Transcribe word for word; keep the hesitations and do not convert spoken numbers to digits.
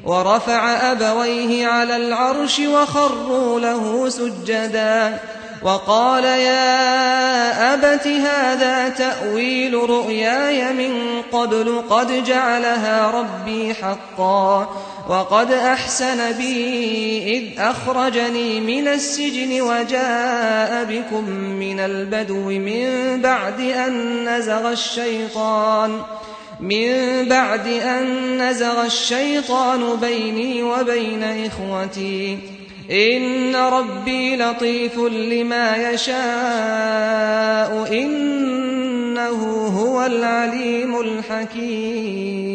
ورفع أبويه على العرش وخروا له سجدا وقال يا أبت هذا تأويل رؤياي من قبل قد جعلها ربي حقا وقد أحسن بي إذ أخرجني من السجن وجاء بكم من البدو من بعد أن نزغ الشيطان من بعد أن نزغ الشيطان بيني وبين إخوتي إن ربي لطيف لما يشاء إنه هو العليم الحكيم.